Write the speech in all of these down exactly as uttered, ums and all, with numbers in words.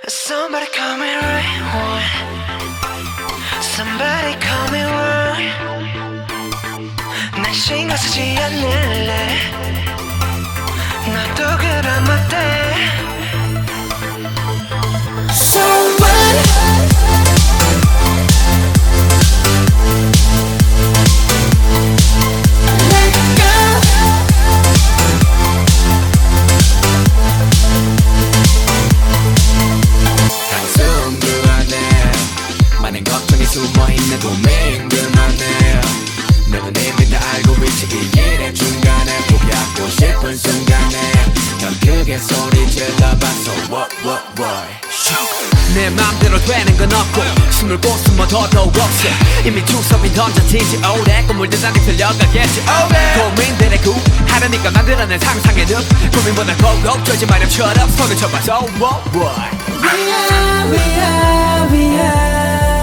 Somebody call me right one. Somebody call me wrong. 난 신경 쓰지 않을래. 나도 그런 어때. So what? 숨어있는 고민 그만해. 너는 이미 다 알고 있지. 이 일의 중간에 포기하고 싶은 순간에 넌 크게 소리 질러봤어. What what what. 내 맘대로 되는 건 없고 숨을 곳숨어 더더욱 없어. 이미 주섭이 던져진지 오래 꿈물들 나를 들려가겠지. 고민들의 구하려니까 만들어낸 상상의 늪. 고민보다 고고 쫄지 마렴처럼 손을 쳐봐. So what what. We are we are we are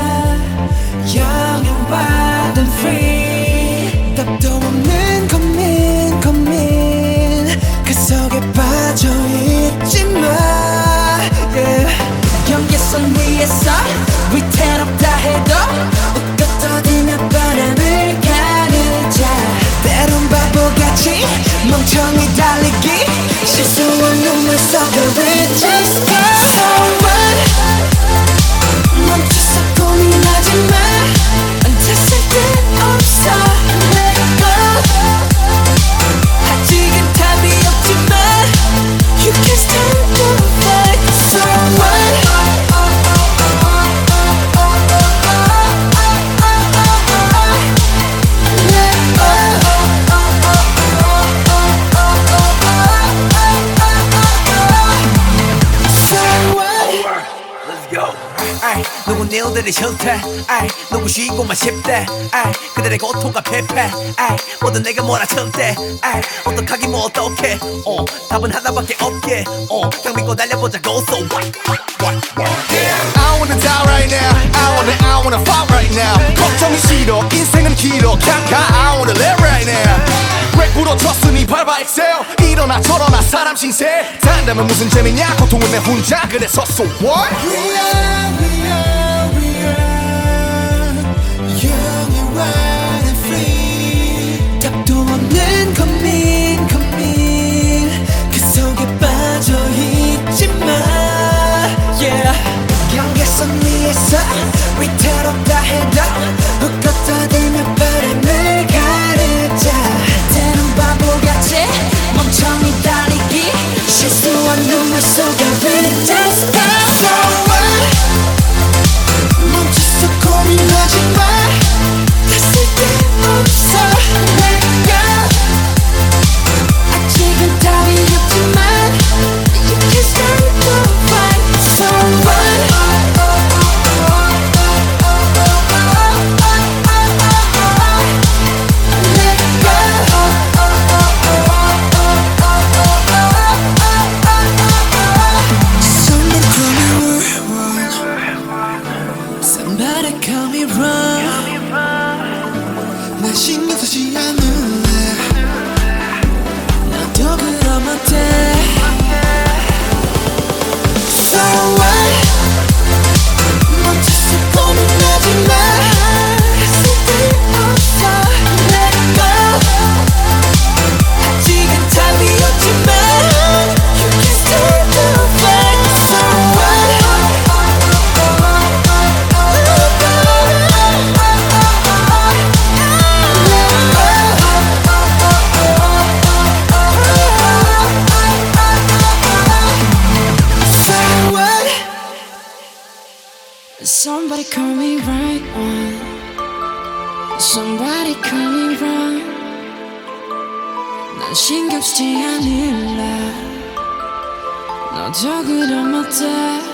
young and wild and free. 답도 없는 고민 고민 그 속에 빠져있지마. yeah. 경계선 위에서 위태롭다 해도 웃고 떠들며 바람을 가르자. 때론 바보같이 멍청이 달리기 실수한 눈물 속을 just go. So what? 멈춰서 고민하지마. 앉아 쓸데없어. Let go. 아직은 답이 없지만 You can stand the fight. So what? 누군 일들이 싫대. 아이, 누구 쉬고만 싶대. 아이, 그들의 고통과 패패. 아이, 모두 내가 몰아칠 때. 아이, 어떡하긴 뭐 어떡해. 어, 답은 하나밖에 없게. 어, 그냥 믿고 달려보자고. So what, what, what, what. Yeah. I wanna die right now. I wanna, I wanna fight right now. 걱정이 싫어, 인생은 길어. 그냥 가, I wanna live right now. 왜 부러졌으니 밟아 excel. 일어나 저러나 사람 신세. 산다면 무슨 재미냐, 고통은 내 혼자. 그래서 so what? We are, we are, we are young and wild and free. 답도 없는 고민 고민 그 속에 빠져있지마. yeah. 경계선 위에서 위태롭다 해도 웃고 떠들며 바람을 가르자. 때론 바보같이 멍청이 달리기 실수한 눈물 속에 We just go. So what? 멈춰서 고민하지마. 다 쓸데없어. Let go. 아직은 답이 없지만 You can stand the fight. So what? Somebody call me wrong. 난 신경 쓰지 않을래. 나도 그럼 어때. So what? 멈춰서 고민하지마. 쓸데없어. Let go. 아직은 답이 없지만 You can stay the fight. So what? Somebody call me right on. Somebody call me wrong. 난 신경 쓰지 않을래. 너도 그럼 어때.